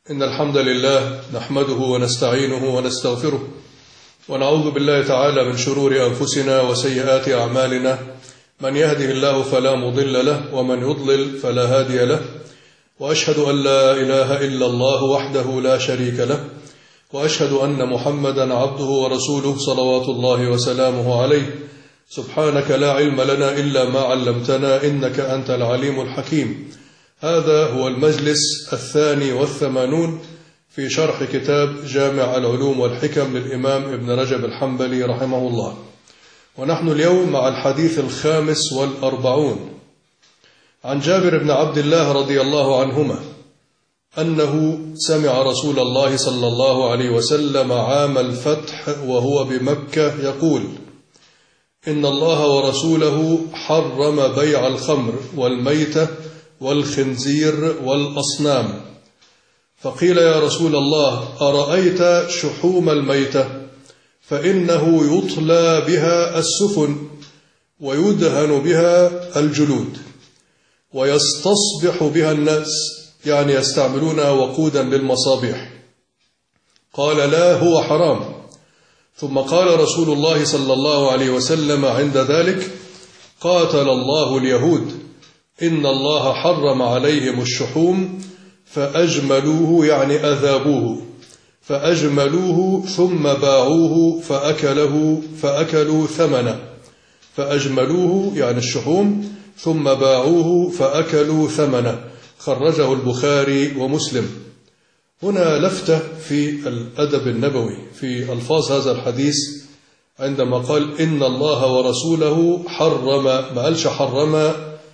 إن الحمد لله نحمده ونستعينه ونستغفره ونعوذ بالله تعالى من شرور أنفسنا وسيئات أعمالنا. من يهده الله فلا مضل له ومن يضلل فلا هادي له، وأشهد أن لا إله إلا الله وحده لا شريك له، وأشهد أن محمدا عبده ورسوله صلوات الله وسلامه عليه. سبحانك لا علم لنا إلا ما علمتنا إنك أنت العليم الحكيم. هذا هو المجلس 82 في شرح كتاب جامع العلوم والحكم للإمام ابن رجب الحنبلي رحمه الله، ونحن اليوم مع الحديث 45 عن جابر بن عبد الله رضي الله عنهما أنه سمع رسول الله صلى الله عليه وسلم عام الفتح وهو بمكة يقول: إن الله ورسوله حرم بيع الخمر والميتة والخنزير والأصنام. فقيل: يا رسول الله، أرأيت شحوم الميتة؟ فإنه يطلى بها السفن ويدهن بها الجلود ويستصبح بها الناس، يعني يستعملونها وقودا للمصابيح. قال: لا، هو حرام. ثم قال رسول الله صلى الله عليه وسلم عند ذلك: قاتل الله اليهود، إن الله حرم عليهم الشحوم فأجملوه، يعني أذابوه، فأجملوه ثم باعوه فأكلوا ثمنه. فأجملوه يعني الشحوم ثم باعوه فأكلوا ثمنه. خرجه البخاري ومسلم. هنا لفتة في الأدب النبوي في ألفاظ هذا الحديث، عندما قال إن الله ورسوله حرم، ما قالش حرم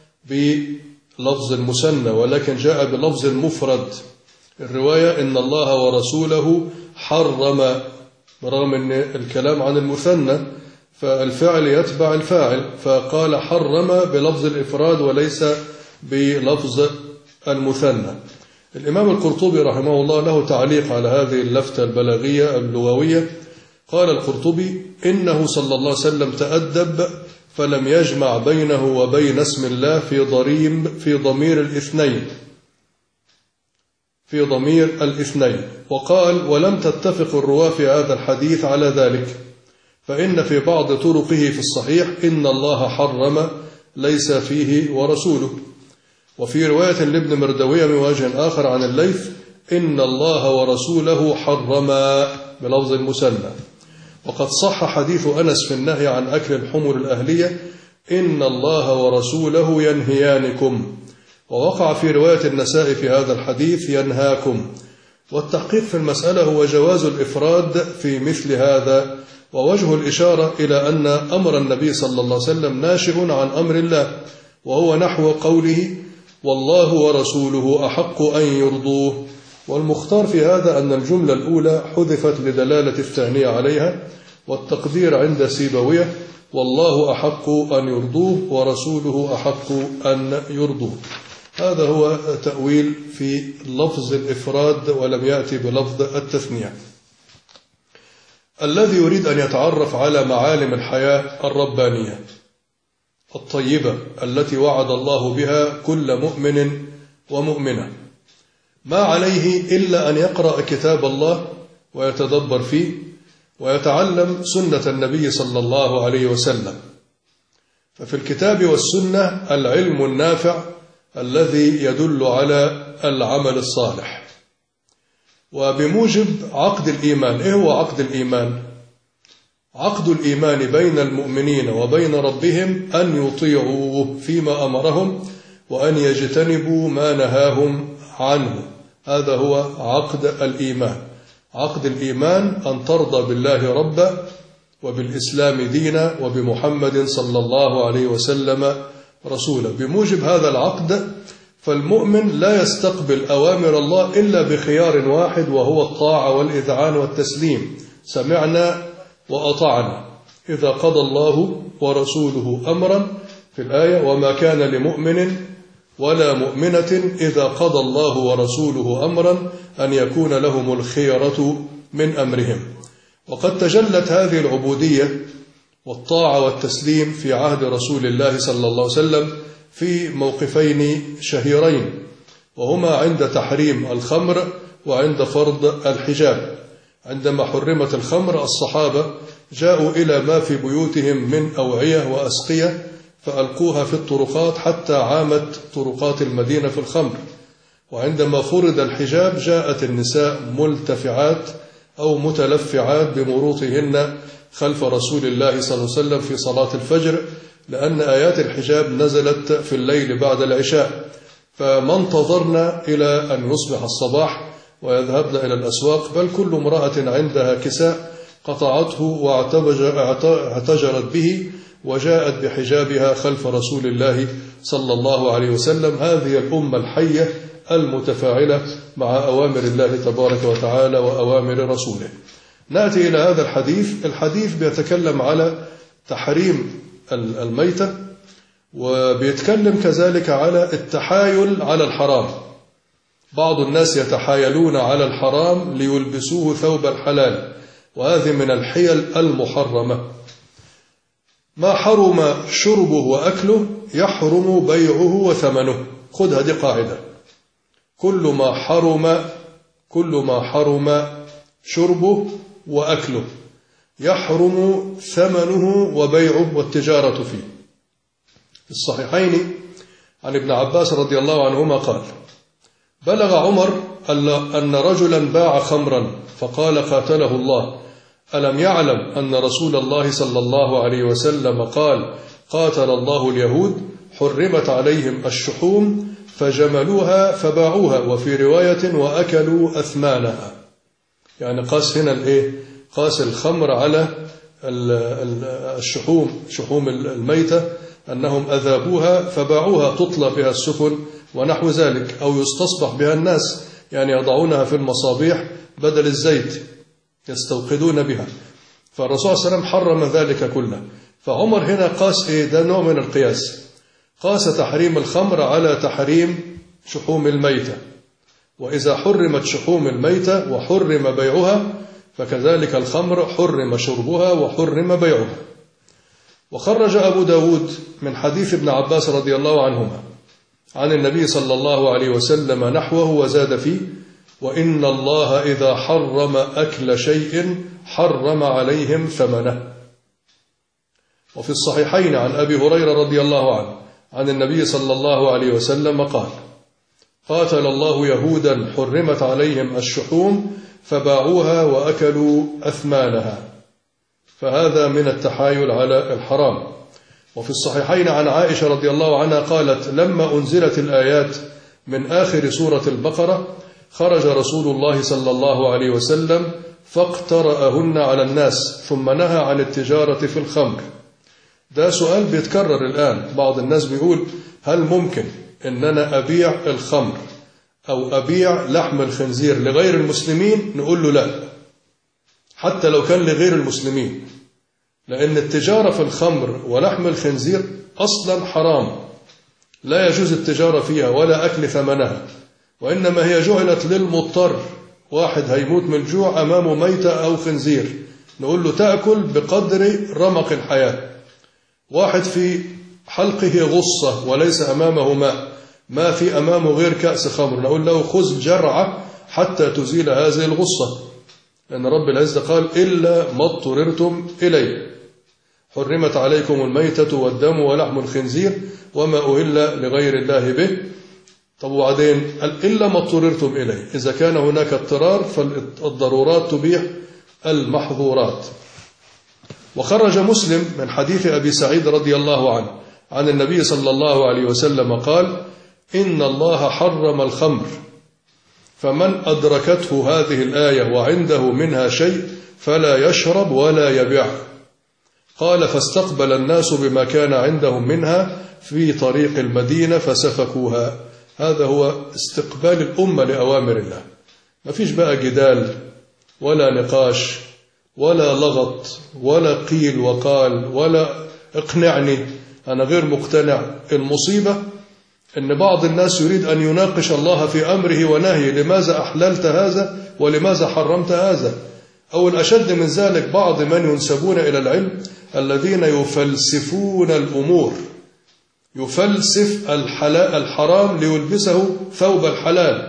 بلفظ المثنى، ولكن جاء بلفظ المفرد. الرواية إن الله ورسوله حرم، برغم أن الكلام عن المثنى فالفعل يتبع الفاعل، فقال حرم بلفظ الإفراد وليس بلفظ المثنى. الإمام القرطبي رحمه الله له تعليق على هذه اللفتة البلاغية اللغوية. قال القرطبي: إنه صلى الله عليه وسلم تأدب فلم يجمع بينه وبين اسم الله في ضمير الاثنين. وقال: ولم تتفق الرواة في هذا الحديث على ذلك، فإن في بعض طرقه في الصحيح إن الله حرم ليس فيه ورسوله. وفي رواية لابن مردوية من وجه آخر عن الليث إن الله ورسوله حرما بلفظ المثنى. وقد صح حديث أنس في النهي عن أكل الحمر الأهلية إن الله ورسوله ينهيانكم. ووقع في رواية النساء في هذا الحديث ينهاكم. والتحقيق في المسألة هو جواز الإفراد في مثل هذا، ووجه الإشارة إلى أن أمر النبي صلى الله عليه وسلم ناشئ عن أمر الله، وهو نحو قوله: والله ورسوله أحق أن يرضوه. والمختار في هذا أن الجملة الأولى حذفت لدلالة الثانية عليها، والتقدير عند سيبويه: والله أحق أن يرضوه ورسوله أحق أن يرضوه. هذا هو تأويل في لفظ الإفراد ولم يأتي بلفظ التثنية. الذي يريد أن يتعرف على معالم الحياة الربانية الطيبة التي وعد الله بها كل مؤمن ومؤمنة، ما عليه إلا أن يقرأ كتاب الله ويتدبر فيه ويتعلم سنة النبي صلى الله عليه وسلم. ففي الكتاب والسنة العلم النافع الذي يدل على العمل الصالح. وبموجب عقد الإيمان، إيه هو عقد الإيمان؟ عقد الإيمان بين المؤمنين وبين ربهم أن يطيعوه فيما أمرهم وأن يجتنبوا ما نهاهم عنه. هذا هو عقد الإيمان. عقد الإيمان أن ترضى بالله ربا وبالإسلام دينا وبمحمد صلى الله عليه وسلم رسولا. بموجب هذا العقد فالمؤمن لا يستقبل أوامر الله إلا بخيار واحد، وهو الطاعة والإذعان والتسليم. سمعنا وأطعنا إذا قضى الله ورسوله أمرا في الآية: وما كان لمؤمن ولا مؤمنة إذا قضى الله ورسوله أمرا أن يكون لهم الخيرة من أمرهم. وقد تجلت هذه العبودية والطاعة والتسليم في عهد رسول الله صلى الله عليه وسلم في موقفين شهيرين، وهما عند تحريم الخمر وعند فرض الحجاب. عندما حرمت الخمر الصحابة جاءوا إلى ما في بيوتهم من أوعية وأسقية فألقوها في الطرقات حتى عامت طرقات المدينة في الخمر. وعندما فرض الحجاب جاءت النساء ملتفعات أو متلفعات بمروطهن خلف رسول الله صلى الله عليه وسلم في صلاة الفجر، لأن آيات الحجاب نزلت في الليل بعد العشاء، فما انتظرنا إلى أن يصبح الصباح ويذهبن إلى الأسواق، بل كل امرأة عندها كساء قطعته واعتجرت به وجاءت بحجابها خلف رسول الله صلى الله عليه وسلم. هذه الأمة الحية المتفاعلة مع أوامر الله تبارك وتعالى وأوامر رسوله. نأتي إلى هذا الحديث بيتكلم على تحريم الميتة، وبيتكلم كذلك على التحايل على الحرام. بعض الناس يتحايلون على الحرام ليلبسوه ثوب الحلال، وهذه من الحيل المحرمة. ما حرم شربه وأكله يحرم بيعه وثمنه. خذها دي قاعدة: كل ما حرم شربه وأكله يحرم ثمنه وبيعه والتجارة فيه. في الصحيحين عن ابن عباس رضي الله عنهما قال: بلغ عمر أن رجلا باع خمرا فقال قاتله الله: ألم يعلم أن رسول الله صلى الله عليه وسلم قال: قاتل الله اليهود حرمت عليهم الشحوم فجملوها فباعوها، وفي رواية وأكلوا أثمانها. يعني قاس هنا قاس الخمر على الشحوم، شحوم الميتة، أنهم أذابوها فباعوها تطلى بها السفن ونحو ذلك، أو يستصبح بها الناس، يعني يضعونها في المصابيح بدل الزيت يستوقدون بها. فالرسول صلى الله عليه وسلم حرم ذلك كله. فعمر هنا قاس ده نوع من القياس، قاس تحريم الخمر على تحريم شحوم الميتة. وإذا حرمت شحوم الميتة وحرم بيعها فكذلك الخمر حرم شربها وحرم بيعها. وخرج أبو داود من حديث ابن عباس رضي الله عنهما عن النبي صلى الله عليه وسلم نحوه وزاد فيه: وإن الله إذا حرم أكل شيء حرم عليهم ثمنه. وفي الصحيحين عن أبي هريرة رضي الله عنه عن النبي صلى الله عليه وسلم قال: قاتل الله يهودا حرمت عليهم الشحوم فباعوها وأكلوا أثمانها. فهذا من التحايل على الحرام. وفي الصحيحين عن عائشة رضي الله عنها قالت: لما أنزلت الآيات من آخر سورة البقرة خرج رسول الله صلى الله عليه وسلم فاقترأهن على الناس ثم نهى عن التجارة في الخمر. ده سؤال بيتكرر الآن. بعض الناس بيقول: هل ممكن أن أنا أبيع الخمر أو أبيع لحم الخنزير لغير المسلمين؟ نقول له لا، حتى لو كان لغير المسلمين، لأن التجارة في الخمر ولحم الخنزير أصلا حرام، لا يجوز التجارة فيها ولا أكل ثمنها، وإنما هي جعلت للمضطر. واحد هيموت من جوع أمامه ميتة أو خنزير، نقول له تأكل بقدر رمق الحياة. واحد في حلقه غصة وليس أمامه ماء، ما في أمامه غير كأس خمر، نقول له خذ جرعة حتى تزيل هذه الغصة، لأن رب العزة قال: إلا ما اضطررتم إليه، حرمت عليكم الميتة والدم ولحم الخنزير وما أهل لغير الله به. طب وبعدين إلا ما اضطررتم إليه، إذا كان هناك اضطرار فالضرورات تبيح المحظورات. وخرج مسلم من حديث أبي سعيد رضي الله عنه عن النبي صلى الله عليه وسلم قال: إن الله حرم الخمر، فمن أدركته هذه الآية وعنده منها شيء فلا يشرب ولا يبيع. قال: فاستقبل الناس بما كان عندهم منها في طريق المدينة فسفكوها. هذا هو استقبال الأمة لأوامر الله. ما فيش بقى جدال ولا نقاش ولا لغط ولا قيل وقال ولا اقنعني أنا غير مقتنع. المصيبة أن بعض الناس يريد أن يناقش الله في أمره ونهيه: لماذا أحللت هذا ولماذا حرمت هذا؟ أو الأشد من ذلك بعض من ينسبون إلى العلم الذين يفلسفون الأمور، يفلسف الحرام ليلبسه ثوب الحلال،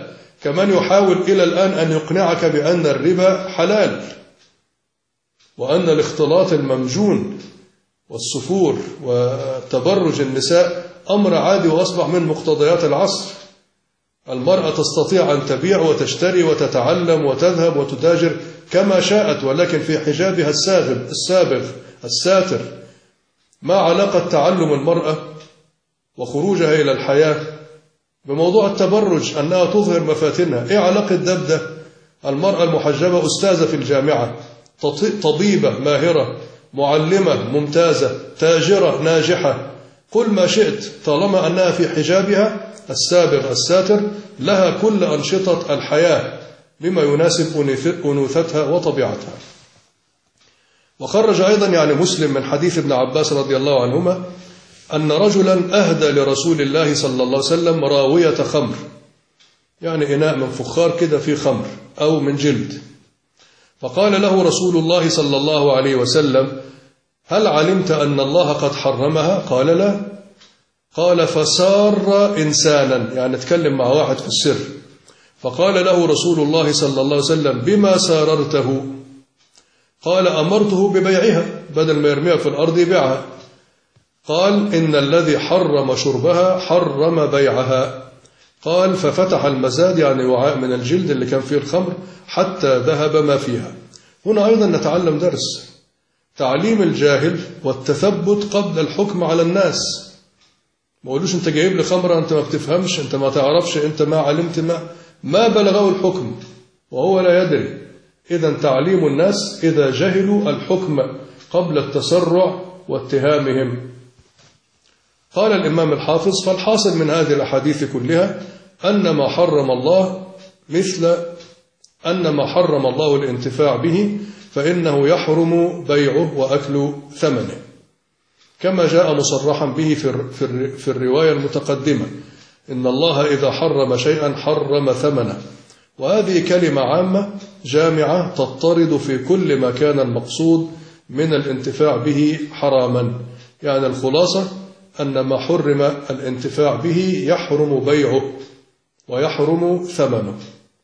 كمان يحاول إلى الآن أن يقنعك بأن الربا حلال، وأن الاختلاط الممجون والسفور وتبرج النساء أمر عادي وأصبح من مقتضيات العصر. المرأة تستطيع أن تبيع وتشتري وتتعلم وتذهب وتتاجر كما شاءت، ولكن في حجابها السابغ الساتر. ما علاقة تعلم المرأة وخروجها إلى الحياة بموضوع التبرج أنها تظهر مفاتنها؟ إيه علاقة ده؟ المرأة المحجبة أستاذة في الجامعة، طبيبة ماهرة، معلمة ممتازة، تاجرة ناجحة، كل ما شئت طالما أنها في حجابها السابغ الساتر، لها كل أنشطة الحياة بما يناسب أنوثتها وطبيعتها. وخرج أيضا مسلم من حديث ابن عباس رضي الله عنهما أن رجلا أهدى لرسول الله صلى الله عليه وسلم راوية خمر، إناء من فخار كده فيه خمر أو من جلد. فقال له رسول الله صلى الله عليه وسلم: هل علمت أن الله قد حرمها؟ قال: لا. قال: فسار إنسانا، اتكلم مع واحد في السر. فقال له رسول الله صلى الله عليه وسلم: بما ساررته؟ قال: أمرته ببيعها، بدل ما يرميها في الأرض يبيعها. قال: إن الذي حرم شربها حرم بيعها. قال: ففتح المزاد، وعاء من الجلد اللي كان فيه الخمر، حتى ذهب ما فيها. هنا أيضا نتعلم درس تعليم الجاهل والتثبت قبل الحكم على الناس. ما قولوش أنت جايب لي خمرة، أنت ما بتفهمش، أنت ما تعرفش، أنت ما علمت، ما بلغه الحكم وهو لا يدري. إذن تعليم الناس إذا جهلوا الحكم قبل التسرع واتهامهم. قال الإمام الحافظ: فالحاصل من هذه الأحاديث كلها أن ما حرم الله الانتفاع به فإنه يحرم بيعه وأكل ثمنه، كما جاء مصرحا به في الرواية المتقدمة: إن الله إذا حرم شيئا حرم ثمنه. وهذه كلمة عامة جامعة تضطرد في كل ما كان المقصود من الانتفاع به حراما. الخلاصة أن ما حرم الانتفاع به يحرم بيعه ويحرم ثمنه.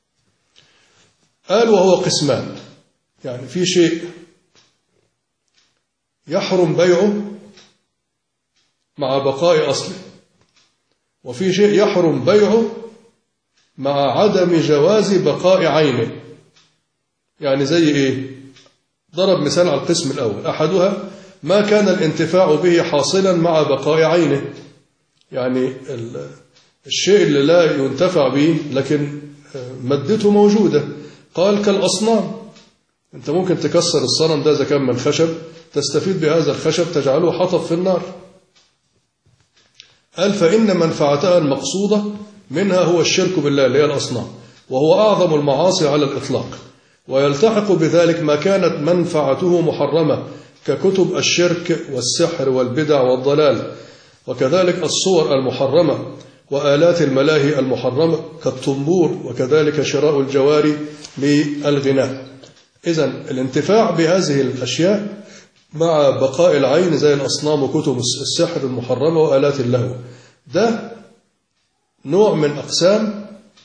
قال: وهو قسمان، في شيء يحرم بيعه مع بقاء أصله، وفي شيء يحرم بيعه مع عدم جواز بقاء عينه. زي إيه؟ ضرب مثال على القسم الأول: أحدها ما كان الانتفاع به حاصلا مع بقاء عينه، الشيء اللي لا ينتفع به لكن مادته موجودة. قال: كالأصنام، أنت ممكن تكسر الصنم ده إذا كان من خشب، تستفيد بهذا الخشب تجعله حطب في النار. قال: فإن منفعتها المقصودة منها هو الشرك بالله اللي هي الأصنام، وهو أعظم المعاصي على الإطلاق، ويلتحق بذلك ما كانت منفعته محرمة ككتب الشرك والسحر والبدع والضلال، وكذلك الصور المحرمة وآلات الملاهي المحرمة كالطنبور، وكذلك شراء الجواري للغناء. إذن الانتفاع بهذه الأشياء مع بقاء العين زي الأصنام وكتب السحر المحرمة وآلات اللهو، ده نوع من أقسام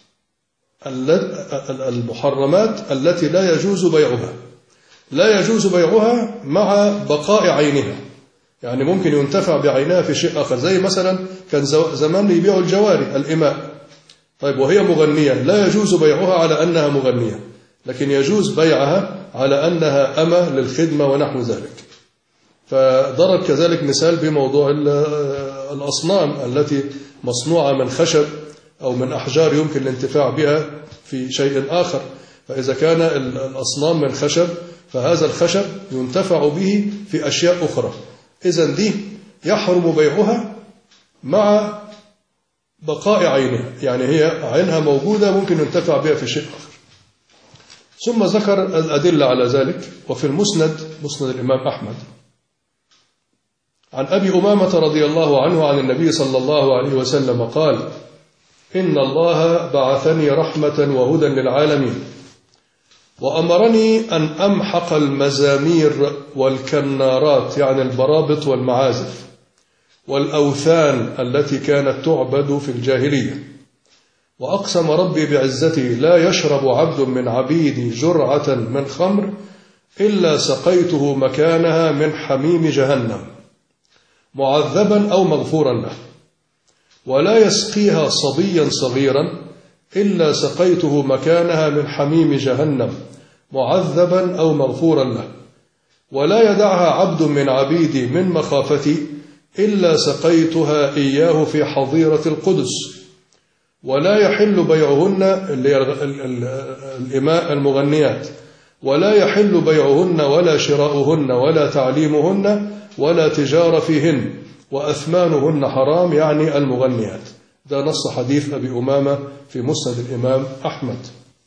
المحرمات التي لا يجوز بيعها. لا يجوز بيعها مع بقاء عينها، ممكن ينتفع بعينها في شيء آخر، زي مثلا كان زمان يبيعوا الجواري الإماء. طيب وهي مغنية، لا يجوز بيعها على أنها مغنية، لكن يجوز بيعها على أنها أمة للخدمة ونحو ذلك. فضرب كذلك مثال بموضوع الأصنام التي مصنوعة من خشب أو من أحجار يمكن الانتفاع بها في شيء آخر. فإذا كان الأصنام من خشب فهذا الخشب ينتفع به في أشياء أخرى. إذن دي يحرم بيعها مع بقاء عينها، هي عينها موجودة ممكن ينتفع بها في شيء آخر. ثم ذكر الأدلة على ذلك. وفي مسند الإمام أحمد عن أبي أمامة رضي الله عنه عن النبي صلى الله عليه وسلم قال: إن الله بعثني رحمة وهدى للعالمين، وأمرني أن أمحق المزامير والكنارات البرابط والمعازف والأوثان التي كانت تعبد في الجاهلية، وأقسم ربي بعزتي لا يشرب عبد من عبيدي جرعة من خمر إلا سقيته مكانها من حميم جهنم معذبا أو مغفورا له، ولا يسقيها صبيا صغيرا إلا سقيته مكانها من حميم جهنم معذبا أو مغفورا له، ولا يدعها عبد من عبيدي من مخافتي إلا سقيتها إياه في حظيرة القدس، ولا يحل بيعهن المغنيات، ولا يحل بيعهن ولا شراؤهن ولا تعليمهن ولا تجارة فيهن، وأثمانهن حرام، يعني المغنيات. ده نص حديث أبي أمامة في مسند الإمام أحمد.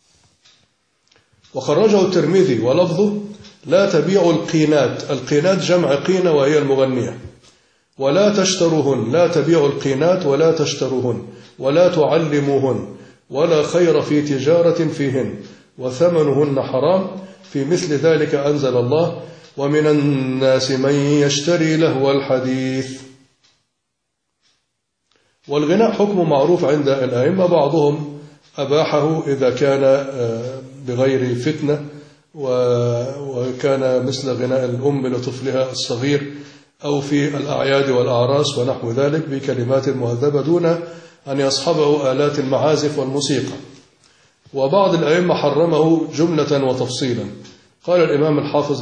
وخرجه الترمذي ولفظه: لا تبيعوا القينات، القينات جمع قينة وهي المغنية، ولا تشتروهن، لا تبيعوا القينات ولا تشتروهن ولا تعلموهن، ولا خير في تجارة فيهن، وثمنهن حرام. في مثل ذلك أنزل الله: ومن الناس من يشتري لهو الحديث. والغناء حكم معروف عند الأئمة، بعضهم أباحه إذا كان بغير فتنة، وكان مثل غناء الأم لطفلها الصغير، أو في الأعياد والأعراس ونحو ذلك بكلمات مهذبة دون أن يصحبه آلات المعازف والموسيقى. وبعض الأئمة حرمه جملة وتفصيلا. قال الإمام الحافظ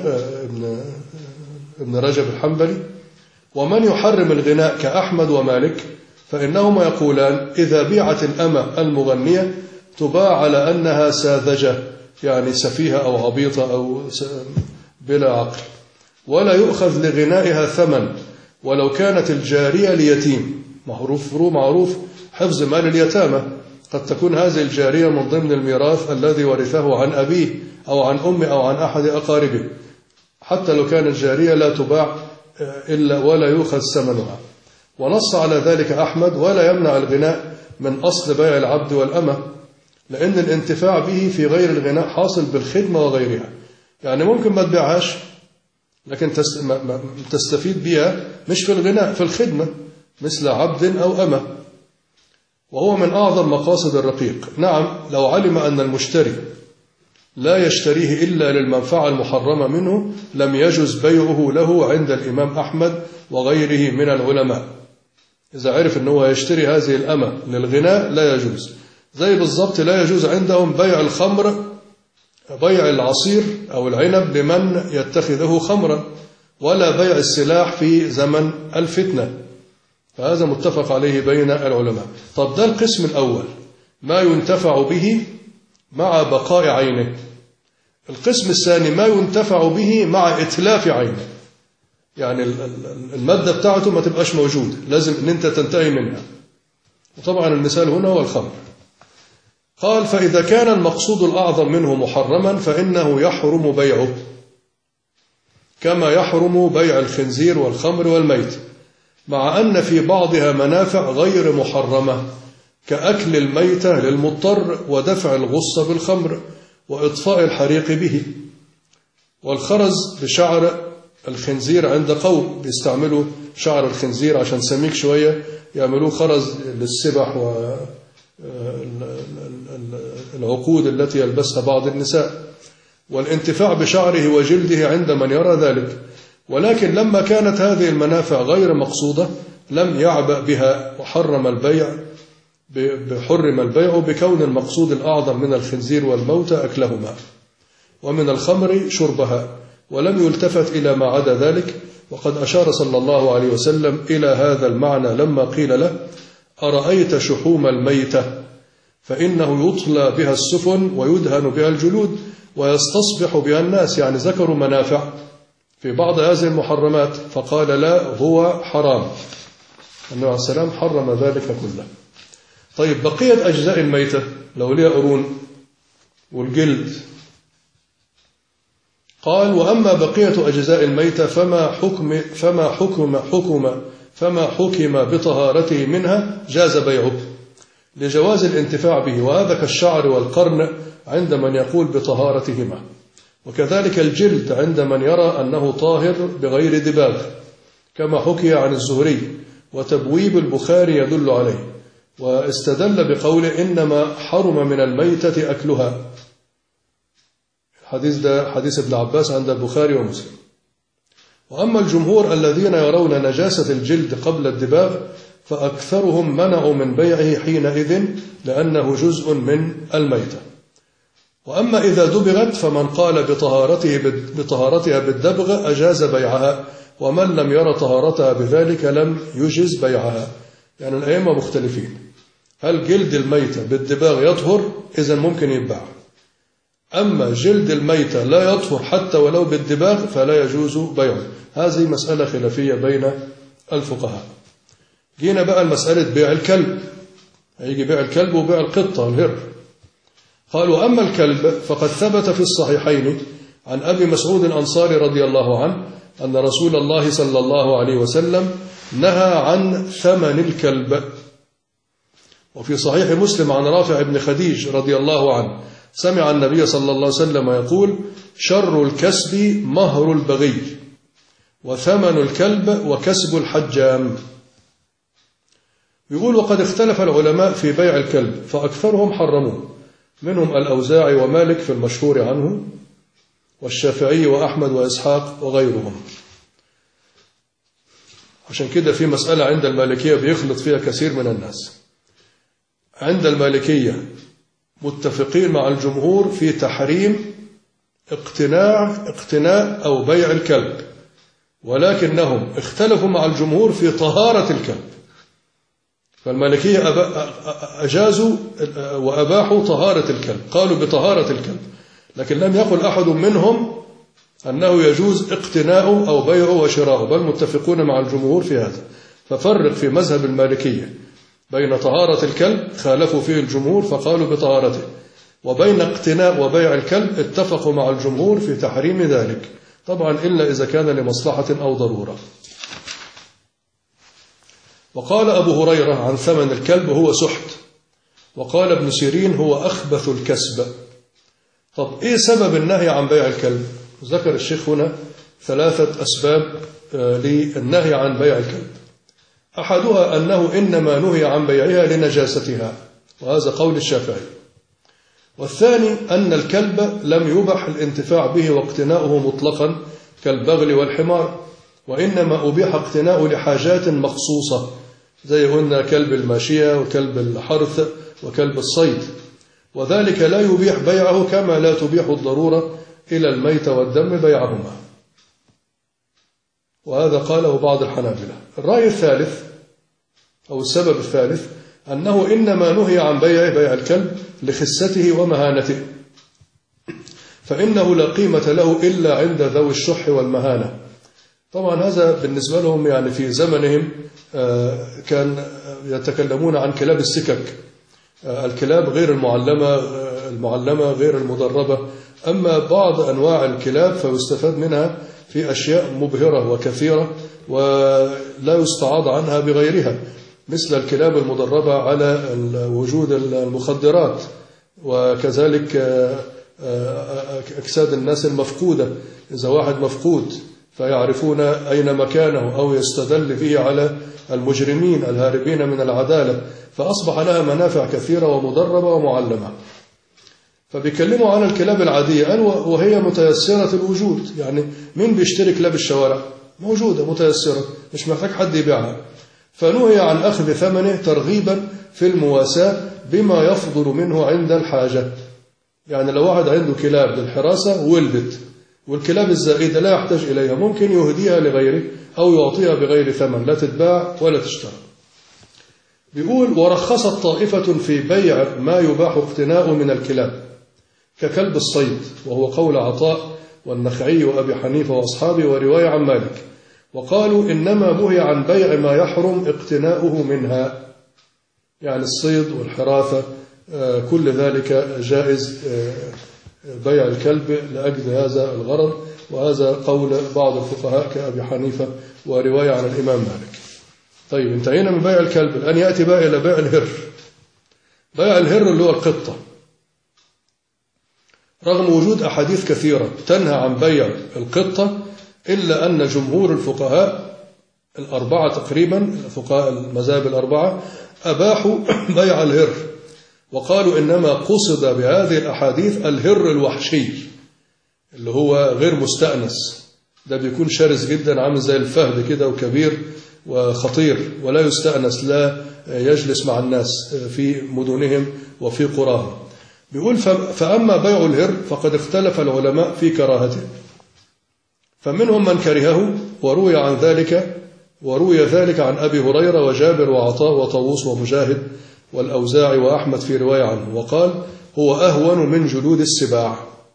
ابن رجب الحنبلي: ومن يحرم الغناء كأحمد ومالك فإنهما يقولان: إذا بيعت الأمة المغنية تباع على أنها ساذجة، يعني سفيهة أو عبيطة أو بلا عقل، ولا يؤخذ لغنائها ثمن ولو كانت الجارية ليتيم. معروف حفظ مال اليتامى، قد تكون هذه الجارية من ضمن الميراث الذي ورثه عن أبيه أو عن أمه أو عن أحد أقاربه، حتى لو كانت الجارية لا تباع إلا ولا يؤخذ ثمنها. ونص على ذلك أحمد: ولا يمنع الغناء من أصل بيع العبد والأمة، لأن الانتفاع به في غير الغناء حاصل بالخدمة وغيرها. يعني ممكن ما تبيعهاش لكن تستفيد بها مش في الغناء، في الخدمة، مثل عبد أو أمة. وهو من أعظم مقاصد الرقيق. نعم، لو علم أن المشتري لا يشتريه إلا للمنفعة المحرمة منه لم يجوز بيعه له عند الإمام أحمد وغيره من العلماء. إذا عرف أنه يشتري هذه الأمة للغناء لا يجوز. زي بالضبط لا يجوز عندهم بيع الخمر، بيع العصير أو العنب لمن يتخذه خمرا، ولا بيع السلاح في زمن الفتنة. فهذا متفق عليه بين العلماء. طب ده القسم الأول، ما ينتفع به مع بقاء عينه. القسم الثاني ما ينتفع به مع إتلاف عينه، يعني المادة بتاعته ما تبقاش موجودة، لازم أن أنت تنتهي منها. وطبعا المثال هنا هو الخمر. قال: فإذا كان المقصود الأعظم منه محرما فإنه يحرم بيعه، كما يحرم بيع الخنزير والخمر والميت، مع أن في بعضها منافع غير محرمة، كأكل الميتة للمضطر، ودفع الغصة بالخمر، وإطفاء الحريق به. والخرز بشعر الخنزير عند قوم بيستعملوا شعر الخنزير عشان سميك شوية، يعملوه خرز للسبح والعقود التي يلبسها بعض النساء، والانتفاع بشعره وجلده عند من يرى ذلك. ولكن لما كانت هذه المنافع غير مقصودة لم يعبأ بها، وحرم البيع بكون المقصود الأعظم من الخنزير والموت أكلهما، ومن الخمر شربها، ولم يلتفت إلى ما عدا ذلك. وقد أشار صلى الله عليه وسلم إلى هذا المعنى لما قيل له: أرأيت شحوم الميتة فإنه يطلى بها السفن ويدهن بها الجلود ويستصبح بها الناس. يعني ذكروا منافع في بعض هذه المحرمات، فقال: لا، هو حرام. النبي عليه السلام حرم ذلك كله. طيب، بقية أجزاء الميتة لو ليها قرون والجلد، قال: وأما بقية أجزاء الميتة فما حكم بطهارته منها جاز بيعه لجواز الانتفاع به، وهذا كالشعر والقرن عند من يقول بطهارتهما، وكذلك الجلد عند من يرى أنه طاهر بغير دباغ، كما حكي عن الزهري، وتبويب البخاري يدل عليه. واستدل بقوله إنما حرم من الميتة أكلها. الحديث ده حديث ابن عباس عند البخاري ومسلم. وأما الجمهور الذين يرون نجاسة الجلد قبل الدباغ فأكثرهم منعوا من بيعه حينئذ لأنه جزء من الميتة. وأما إذا دبغت فمن قال بطهارتها بالدبغ أجاز بيعها، ومن لم ير طهارتها بذلك لم يجز بيعها. يعني الأئمة مختلفين، هل جلد الميتة بالدباغ يطهر؟ إذن ممكن يتباع. أما جلد الميتة لا يطهر حتى ولو بالدباغ فلا يجوز بيعه. هذه مسألة خلافية بين الفقهاء. جينا بقى المسألة بيع الكلب، هيجي بيع الكلب وبيع القطة الهر. قالوا أما الكلب فقد ثبت في الصحيحين عن أبي مسعود الأنصاري رضي الله عنه أن رسول الله صلى الله عليه وسلم نهى عن ثمن الكلب. وفي صحيح مسلم عن رافع بن خديج رضي الله عنه سمع النبي صلى الله عليه وسلم يقول: شر الكسب مهر البغي، وثمن الكلب وكسب الحجام. يقول: وقد اختلف العلماء في بيع الكلب فأكثرهم حرموه، منهم الأوزاعي ومالك في المشهور عنه، والشافعي وأحمد وإسحاق وغيرهم. عشان كده في مسألة عند المالكية بيخلط فيها كثير من الناس. عند المالكية متفقين مع الجمهور في تحريم اقتناء أو بيع الكلب، ولكنهم اختلفوا مع الجمهور في طهارة الكلب. فالمالكية أجازوا وأباحوا طهارة الكلب، قالوا بطهارة الكلب، لكن لم يقل أحد منهم أنه يجوز اقتناؤه أو بيعه وشراؤه، بل متفقون مع الجمهور في هذا. ففرق في مذهب المالكية بين طهارة الكلب خالفوا فيه الجمهور فقالوا بطهارته، وبين اقتناء وبيع الكلب اتفقوا مع الجمهور في تحريم ذلك، طبعا إلا إذا كان لمصلحة أو ضرورة. وقال أبو هريرة عن ثمن الكلب هو سحت، وقال ابن سيرين هو أخبث الكسب. طب إيه سبب النهي عن بيع الكلب؟ ذكر الشيخ هنا 3 أسباب للنهي عن بيع الكلب. أحدها أنه إنما نهي عن بيعها لنجاستها، وهذا قول الشافعي. والثاني أن الكلب لم يبح الانتفاع به واقتناؤه مطلقا كالبغل والحمار، وإنما أبيح اقتناؤه لحاجات مخصوصة، زي قلنا كلب الماشية وكلب الحرث وكلب الصيد، وذلك لا يبيح بيعه كما لا تبيح الضرورة إلى الميت والدم بيعهما. وهذا قاله بعض الحنابلة. الرأي الثالث أو السبب الثالث أنه إنما نهي عن بيع الكلب لخسته ومهانته، فإنه لا قيمة له إلا عند ذوي الشح والمهانة. طبعا هذا بالنسبة لهم يعني في زمنهم كان يتكلمون عن كلاب السكك، الكلاب غير المعلمة غير المدربة. أما بعض أنواع الكلاب فيستفاد منها في أشياء مبهرة وكثيرة ولا يستعاض عنها بغيرها، مثل الكلاب المدربة على وجود المخدرات، وكذلك أجساد الناس المفقودة. إذا واحد مفقود فيعرفون أين مكانه أو يستدل به على المجرمين الهاربين من العدالة، فأصبح لها منافع كثيرة ومدربة ومعلمة. فبيكلموا عن الكلاب العادية وهي متيسرة الوجود، يعني مين بيشتري كلاب الشوارع؟ موجودة متيسرة مش محتاج حد يبيعها. فنهي عن أخذ ثمنه ترغيبا في المواساة بما يفضل منه عند الحاجة. يعني لو واحد عنده كلاب للحراسة ولدت والكلاب الزائدة لا يحتاج إليها، ممكن يهديها لغيره أو يعطيها بغير ثمن، لا تتباع ولا تشترى. بيقول: ورخصت طائفة في بيع ما يباح اقتناء من الكلاب ككلب الصيد، وهو قول عطاء والنخعي وأبي حنيفة وأصحابه ورواية عن مالك، وقالوا إنما نهي عن بيع ما يحرم اقتناؤه منها، يعني الصيد والحراثة كل ذلك جائز بيع الكلب لأجل هذا الغرض. وهذا قول بعض الفقهاء كأبي حنيفة ورواية عن الإمام مالك. طيب انتهينا من بيع الكلب، الآن يأتي بقى إلى بيع الهر. بيع الهر اللي هو القطة، رغم وجود أحاديث كثيرة تنهى عن بيع القطة، إلا أن جمهور الفقهاء الأربعة تقريبا، الفقهاء المذاهب الأربعة، أباحوا بيع الهر، وقالوا إنما قصد بهذه الأحاديث الهر الوحشي اللي هو غير مستأنس، ده بيكون شرس جدا عامل زي الفهد كده وكبير وخطير ولا يستأنس، لا يجلس مع الناس في مدنهم وفي قراهم. بيقول فأما بيع الهر فقد اختلف العلماء في كراهته، فمنهم من كرهه وروي ذلك عن أبي هريرة وجابر وعطاء وطاووس ومجاهد والأوزاعي وأحمد في رواية عنه، وقال هو أهون من جلود السباع.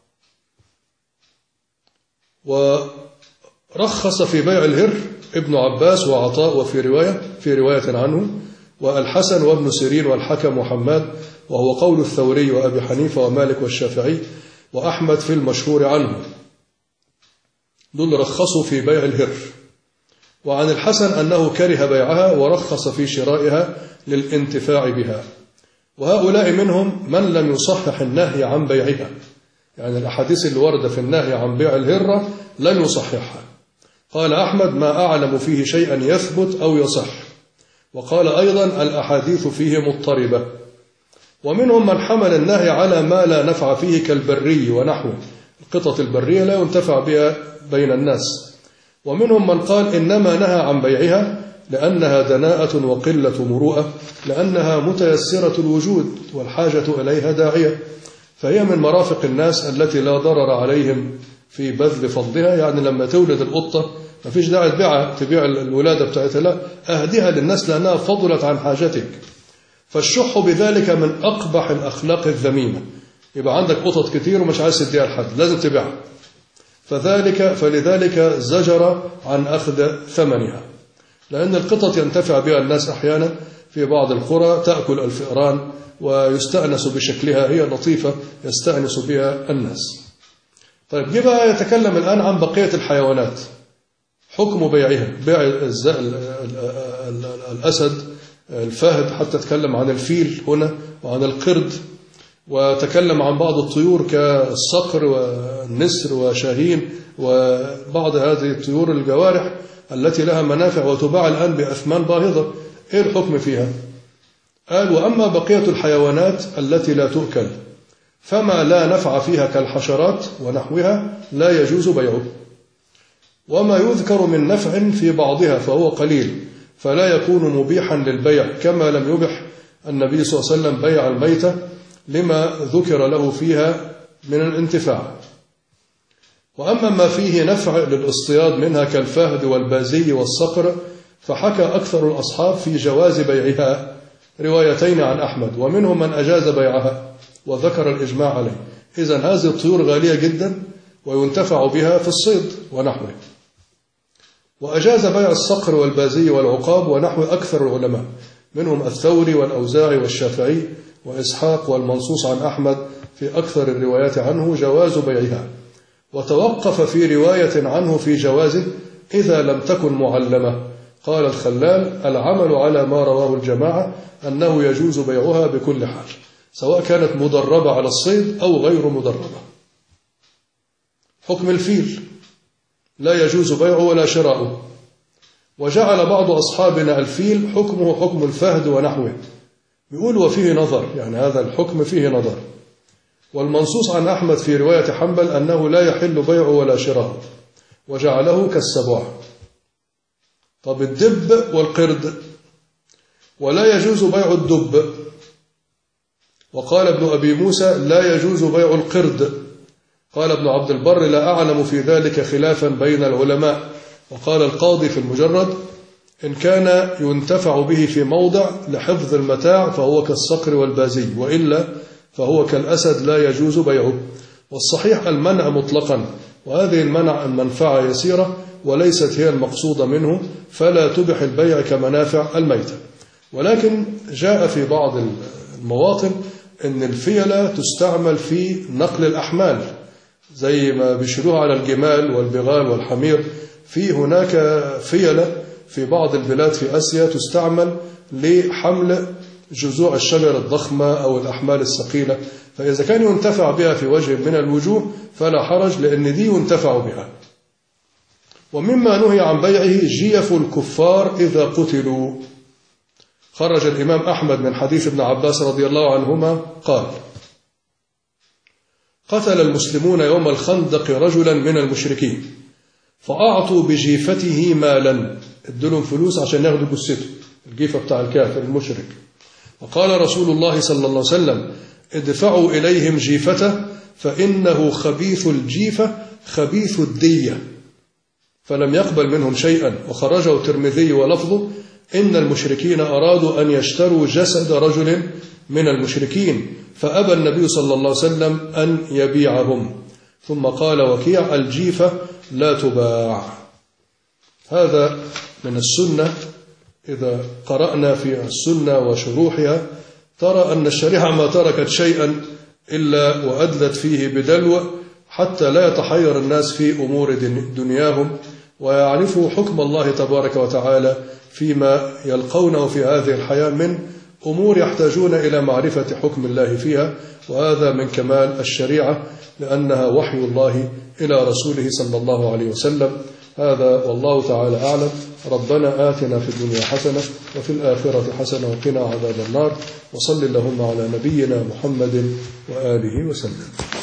ورخص في بيع الهر ابن عباس وعطاء في رواية عنه والحسن وابن سيرين والحكم وحماد، وهو قول الثوري وأبي حنيفة ومالك والشافعي وأحمد في المشهور عنه، دول رخصوا في بيع الهر. وعن الحسن أنه كره بيعها ورخص في شرائها للانتفاع بها. وهؤلاء منهم من لم يصحح النهي عن بيعها، يعني الأحاديث اللي وردة في النهي عن بيع الهرة لن يصححها. قال أحمد ما أعلم فيه شيئا يثبت أو يصح، وقال أيضا الأحاديث فيه مضطربة. ومنهم من حمل النهي على ما لا نفع فيه كالبري ونحوه، القطط البرية لا ينتفع بها بين الناس. ومنهم من قال إنما نهى عن بيعها لأنها دناءة وقلة مروءة، لأنها متيسرة الوجود والحاجة إليها داعية، فهي من مرافق الناس التي لا ضرر عليهم في بذل فضلها. يعني لما تولد القطة ما فيش داعي تبيع الولادة بتاعتها، لا، أهديها للناس لأنها فضلت عن حاجتك. فالشح بذلك من أقبح الأخلاق الذميمة، يبقى عندك قطط كتير ومش عايز تديها لحد، لازم تبيعها، فلذلك زجر عن أخذ ثمنها، لأن القطط ينتفع بها الناس أحيانا في بعض القرى، تأكل الفئران ويستأنس بشكلها، هي لطيفة يستأنس بها الناس. طيب جه بقى يتكلم الآن عن بقية الحيوانات، حكم بيعها، بيع الأسد، الفهد، حتى تكلم عن الفيل هنا وعن القرد، وتكلم عن بعض الطيور كالصقر والنسر وشاهين وبعض هذه الطيور الجوارح التي لها منافع وتباع الآن بأثمان باهظة. إيه الحكم فيها؟ قال وأما بقية الحيوانات التي لا تؤكل فما لا نفع فيها كالحشرات ونحوها لا يجوز بيعه، وما يذكر من نفع في بعضها فهو قليل فلا يكون مبيحا للبيع، كما لم يبح النبي صلى الله عليه وسلم بيع الميتة لما ذكر له فيها من الانتفاع. وأما ما فيه نفع للاصطياد منها كالفهد والبازي والصقر فحكى أكثر الأصحاب في جواز بيعها روايتين عن أحمد، ومنهم من أجاز بيعها وذكر الإجماع عليه. إذن هذه الطيور غالية جدا وينتفع بها في الصيد ونحوه. وأجاز بيع الصقر والبازي والعقاب ونحو أكثر العلماء، منهم الثوري والأوزاعي والشافعي وإسحاق، والمنصوص عن أحمد في أكثر الروايات عنه جواز بيعها، وتوقف في رواية عنه في جوازه إذا لم تكن معلمة. قال الخلال العمل على ما رواه الجماعة أنه يجوز بيعها بكل حال، سواء كانت مدربة على الصيد أو غير مدربة. حكم الفيل لا يجوز بيعه ولا شراؤه، وجعل بعض أصحابنا الفيل حكمه حكم الفهد ونحوه، بيقول وفيه نظر، يعني هذا الحكم فيه نظر. والمنصوص عن أحمد في رواية حنبل أنه لا يحل بيعه ولا شراؤه، وجعله كالسبع. طب الدب والقرد ولا يجوز بيع الدب، وقال ابن أبي موسى لا يجوز بيع القرد. قال ابن عبد البر لا أعلم في ذلك خلافا بين العلماء. وقال القاضي في المجرد إن كان ينتفع به في موضع لحفظ المتاع فهو كالصقر والبازي، وإلا فهو كالأسد لا يجوز بيعه. والصحيح المنع مطلقا، وهذه المنفعة يسيرة وليست هي المقصودة منه، فلا تبح البيع كمنافع الميتة. ولكن جاء في بعض المواطن أن الفيلة تستعمل في نقل الأحمال زي ما بيشيلوها على الجمال والبغال والحمير. في هناك فيلة في بعض البلاد في آسيا تستعمل لحمل جذوع الشجر الضخمة أو الأحمال الثقيلة، فإذا كان ينتفع بها في وجه من الوجوه فلا حرج، لأن دي ينتفع بها. ومما نهي عن بيعه جيف الكفار إذا قتلوا. خرج الإمام أحمد من حديث ابن عباس رضي الله عنهما قال: قتل المسلمون يوم الخندق رجلا من المشركين فأعطوا بجيفته مالا، ادلهم فلوس عشان ياخدوا جثته، الجيفة بتاع الكافر المشرك. وقال رسول الله صلى الله عليه وسلم: ادفعوا إليهم جيفته فإنه خبيث الجيفة خبيث الدية. فلم يقبل منهم شيئا. وخرجه الترمذي ولفظه: إن المشركين أرادوا أن يشتروا جسد رجل من المشركين فأبى النبي صلى الله عليه وسلم أن يبيعهم. ثم قال وكيع: الجيفة لا تباع. هذا من السنة. إذا قرأنا في السنة وشروحها ترى أن الشريعة ما تركت شيئا إلا وأدلت فيه بدلو حتى لا يتحير الناس في أمور دنياهم ويعرفوا حكم الله تبارك وتعالى فيما يلقونه في هذه الحياة من أمور يحتاجون إلى معرفة حكم الله فيها. وهذا من كمال الشريعة لأنها وحي الله إلى رسوله صلى الله عليه وسلم. هذا والله تعالى أعلم. ربنا آتنا في الدنيا حسنة وفي الآخرة حسنة وقنا عذاب النار. وصل اللهم على نبينا محمد وآله وسلم.